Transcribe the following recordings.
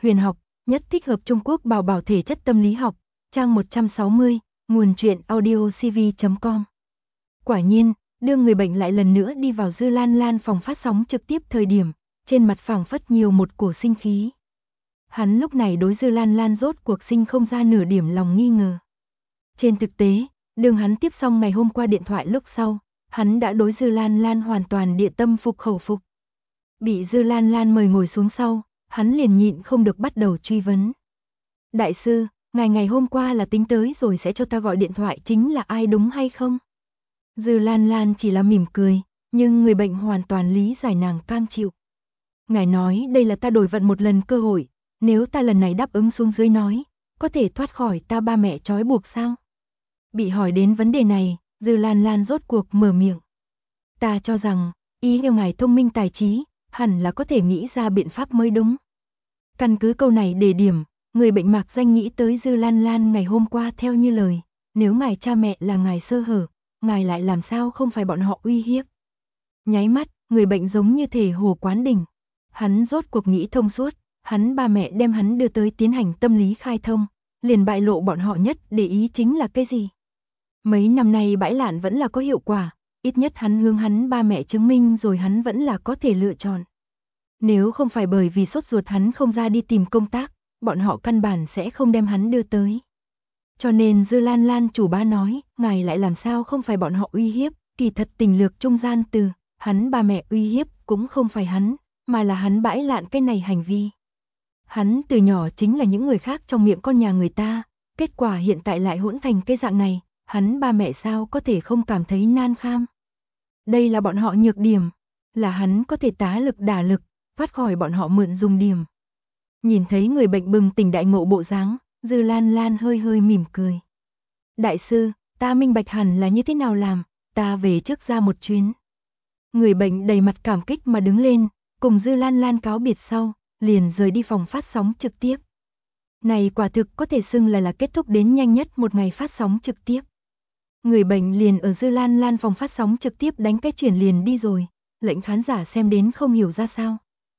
Huyền học, nhất thích hợp Trung Quốc bảo bảo thể chất tâm lý học, trang 160, nguồn truyện audiocv.com. Quả nhiên, đưa người bệnh lại lần nữa đi vào Dư Lan Lan phòng phát sóng trực tiếp thời điểm, trên mặt phảng phất nhiều một cổ sinh khí. Hắn lúc này đối Dư Lan Lan rốt cuộc sinh không ra nửa điểm lòng nghi ngờ. Trên thực tế, đường hắn tiếp xong ngày hôm qua điện thoại lúc sau, hắn đã đối Dư Lan Lan hoàn toàn địa tâm phục khẩu phục. Bị Dư Lan Lan mời ngồi xuống sau, hắn liền nhịn không được bắt đầu truy vấn. Đại sư, ngài ngày hôm qua là tính tới rồi sẽ cho ta gọi điện thoại chính là ai đúng hay không? Dư Lan Lan chỉ là mỉm cười, nhưng người bệnh hoàn toàn lý giải nàng cam chịu. Ngài nói đây là ta đổi vận một lần cơ hội, nếu ta lần này đáp ứng xuống dưới nói, có thể thoát khỏi ta ba mẹ trói buộc sao? Bị hỏi đến vấn đề này, Dư Lan Lan rốt cuộc mở miệng. Ta cho rằng, ý yêu ngài thông minh tài trí, hẳn là có thể nghĩ ra biện pháp mới đúng. Căn cứ câu này để điểm, người bệnh mạc danh nghĩ tới Dư Lan Lan ngày hôm qua theo như lời, nếu ngài cha mẹ là ngài sơ hở, ngài lại làm sao không phải bọn họ uy hiếp. Nháy mắt, người bệnh giống như thể hồ quán đỉnh. Hắn rốt cuộc nghĩ thông suốt, hắn ba mẹ đem hắn đưa tới tiến hành tâm lý khai thông, liền bại lộ bọn họ nhất để ý chính là cái gì. Mấy năm nay bãi lạn vẫn là có hiệu quả, ít nhất hắn hướng hắn ba mẹ chứng minh rồi hắn vẫn là có thể lựa chọn. Nếu không phải bởi vì sốt ruột hắn không ra đi tìm công tác, bọn họ căn bản sẽ không đem hắn đưa tới. Cho nên Dư Lan Lan chủ bá nói, ngài lại làm sao không phải bọn họ uy hiếp, kỳ thật tình lược trung gian từ, hắn ba mẹ uy hiếp cũng không phải hắn, mà là hắn bãi lạn cái này hành vi. Hắn từ nhỏ chính là những người khác trong miệng con nhà người ta, kết quả hiện tại lại hỗn thành cái dạng này, hắn ba mẹ sao có thể không cảm thấy nan kham. Đây là bọn họ nhược điểm, là hắn có thể tá lực đả lực, thoát khỏi bọn họ mượn dùng điểm. Nhìn thấy người bệnh bừng tỉnh đại ngộ bộ dáng, Dư Lan Lan hơi hơi mỉm cười. Đại sư, ta minh bạch hẳn là như thế nào làm, ta về trước ra một chuyến. Người bệnh đầy mặt cảm kích mà đứng lên, cùng Dư Lan Lan cáo biệt sau, liền rời đi phòng phát sóng trực tiếp. Này quả thực có thể xưng là kết thúc đến nhanh nhất một ngày phát sóng trực tiếp. Người bệnh liền ở Dư Lan Lan phòng phát sóng trực tiếp đánh cái chuyển liền đi rồi, lệnh khán giả xem đến không hiểu ra sao.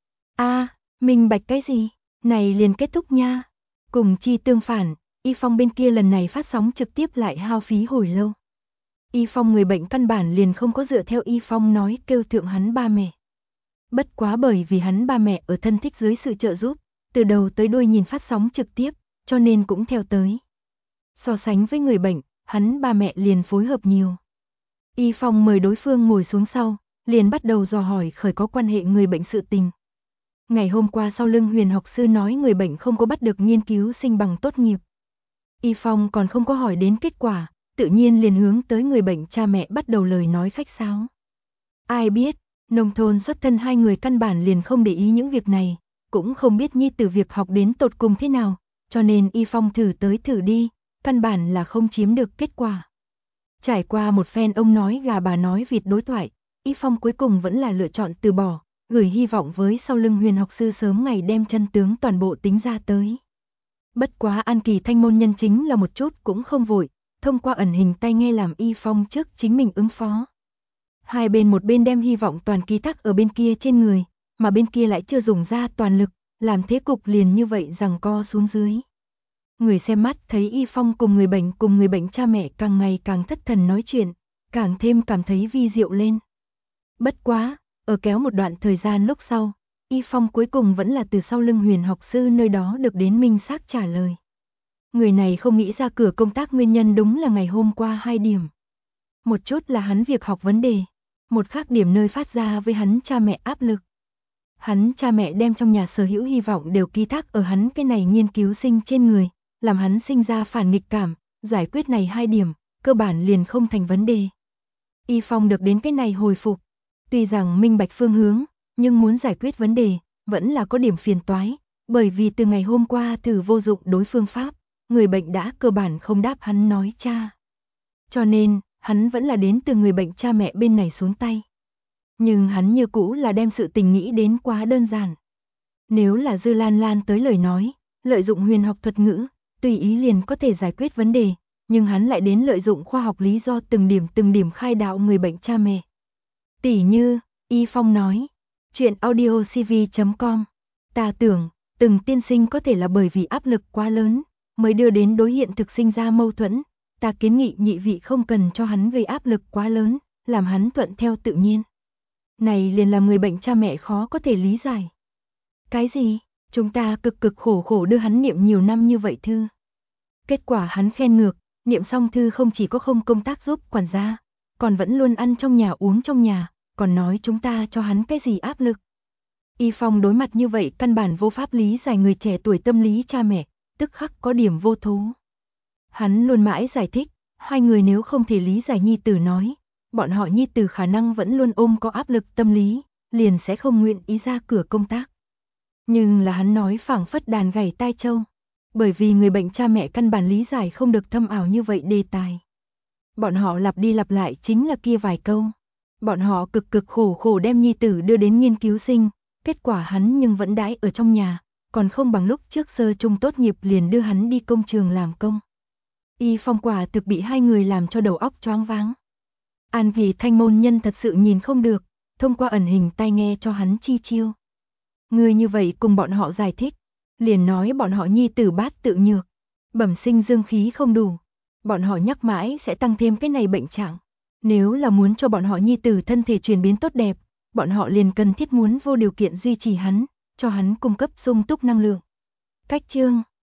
Minh bạch cái gì? Này liền kết thúc nha. Cùng chi tương phản, Y Phong bên kia lần này phát sóng trực tiếp lại hao phí hồi lâu. Y Phong người bệnh căn bản liền không có dựa theo Y Phong nói kêu thượng hắn ba mẹ. Bất quá bởi vì hắn ba mẹ ở thân thích dưới sự trợ giúp, từ đầu tới đuôi nhìn phát sóng trực tiếp, cho nên cũng theo tới. So sánh với người bệnh, hắn ba mẹ liền phối hợp nhiều. Y Phong mời đối phương ngồi xuống sau, liền bắt đầu dò hỏi khởi có quan hệ người bệnh sự tình. Ngày hôm qua sau lưng Huyền học sư nói người bệnh không có bắt được nghiên cứu sinh bằng tốt nghiệp. Y Phong còn không có hỏi đến kết quả, tự nhiên liền hướng tới người bệnh cha mẹ bắt đầu lời nói khách sáo. Ai biết, nông thôn xuất thân hai người căn bản liền không để ý những việc này, cũng không biết nhi tử việc học đến tột cùng thế nào, cho nên Y Phong thử tới thử đi, căn bản là không chiếm được kết quả. Trải qua một phen ông nói gà bà nói vịt đối thoại, Y Phong cuối cùng vẫn là lựa chọn từ bỏ, gửi hy vọng với sau lưng Huyền học sư sớm ngày đem chân tướng toàn bộ tính ra tới. Bất quá An Kỳ Thanh môn nhân chính là một chút cũng không vội, thông qua ẩn hình tai nghe làm Y Phong trước chính mình ứng phó. Hai bên một bên đem hy vọng toàn ký thác ở bên kia trên người, mà bên kia lại chưa dùng ra toàn lực, làm thế cục liền như vậy giằng co xuống dưới. Người xem mắt thấy Y Phong cùng người bệnh cha mẹ càng ngày càng thất thần nói chuyện, càng thêm cảm thấy vi diệu lên. Bất quá, ở kéo một đoạn thời gian lúc sau, Y Phong cuối cùng vẫn là từ sau lưng Huyền học sư nơi đó được đến minh xác trả lời. Người này không nghĩ ra cửa công tác nguyên nhân đúng là ngày hôm qua 2 điểm. Một chút là hắn việc học vấn đề, một khác điểm nơi phát ra với hắn cha mẹ áp lực. Hắn cha mẹ đem trong nhà sở hữu hy vọng đều ký thác ở hắn cái này nghiên cứu sinh trên người, làm hắn sinh ra phản nghịch cảm, giải quyết này 2 điểm, cơ bản liền không thành vấn đề. Y Phong được đến cái này hồi phục, tuy rằng minh bạch phương hướng, nhưng muốn giải quyết vấn đề, vẫn là có điểm phiền toái, bởi vì từ ngày hôm qua thử vô dụng đối phương pháp, người bệnh đã cơ bản không đáp hắn nói cha. Cho nên, hắn vẫn là đến từ người bệnh cha mẹ bên này xuống tay. Nhưng hắn như cũ là đem sự tình nghĩ đến quá đơn giản. Nếu là Dư Lan Lan tới lời nói, lợi dụng huyền học thuật ngữ, tùy ý liền có thể giải quyết vấn đề, nhưng hắn lại đến lợi dụng khoa học lý do từng điểm khai đạo người bệnh cha mẹ. Tỉ như, Y Phong nói, chuyện audiocv.com, ta tưởng, Từng tiên sinh có thể là bởi vì áp lực quá lớn, mới đưa đến đối hiện thực sinh ra mâu thuẫn. Ta kiến nghị nhị vị không cần cho hắn gây áp lực quá lớn, làm hắn thuận theo tự nhiên. Này liền làm người bệnh cha mẹ khó có thể lý giải. Cái gì? Chúng ta cực cực khổ khổ đưa hắn niệm nhiều năm như vậy thư. Kết quả hắn khen ngược, niệm xong thư không chỉ có không công tác giúp quản gia, còn vẫn luôn ăn trong nhà uống trong nhà, còn nói chúng ta cho hắn cái gì áp lực. Y Phong đối mặt như vậy căn bản vô pháp lý giải người trẻ tuổi tâm lý cha mẹ, tức khắc có điểm vô thố. Hắn luôn mãi giải thích, hai người nếu không thể lý giải nhi tử nói, bọn họ nhi tử khả năng vẫn luôn ôm có áp lực tâm lý, liền sẽ không nguyện ý ra cửa công tác. Nhưng là hắn nói phảng phất đàn gảy tai châu, bởi vì người bệnh cha mẹ căn bản lý giải không được thâm ảo như vậy đề tài. Bọn họ lặp đi lặp lại chính là kia vài câu. Bọn họ cực cực khổ khổ đem nhi tử đưa đến nghiên cứu sinh, kết quả hắn nhưng vẫn đãi ở trong nhà, còn không bằng lúc trước sơ trung tốt nghiệp liền đưa hắn đi công trường làm công. Y Phong quả thực bị hai người làm cho đầu óc choáng váng. An Kỳ Thanh môn nhân thật sự nhìn không được, thông qua ẩn hình tai nghe cho hắn chi chiêu. Người như vậy cùng bọn họ giải thích, liền nói bọn họ nhi tử bát tự nhược, bẩm sinh dương khí không đủ, bọn họ nhắc mãi sẽ tăng thêm cái này bệnh trạng. Nếu là muốn cho bọn họ nhi tử thân thể chuyển biến tốt đẹp, bọn họ liền cần thiết muốn vô điều kiện duy trì hắn, cho hắn cung cấp sung túc năng lượng. Cách chương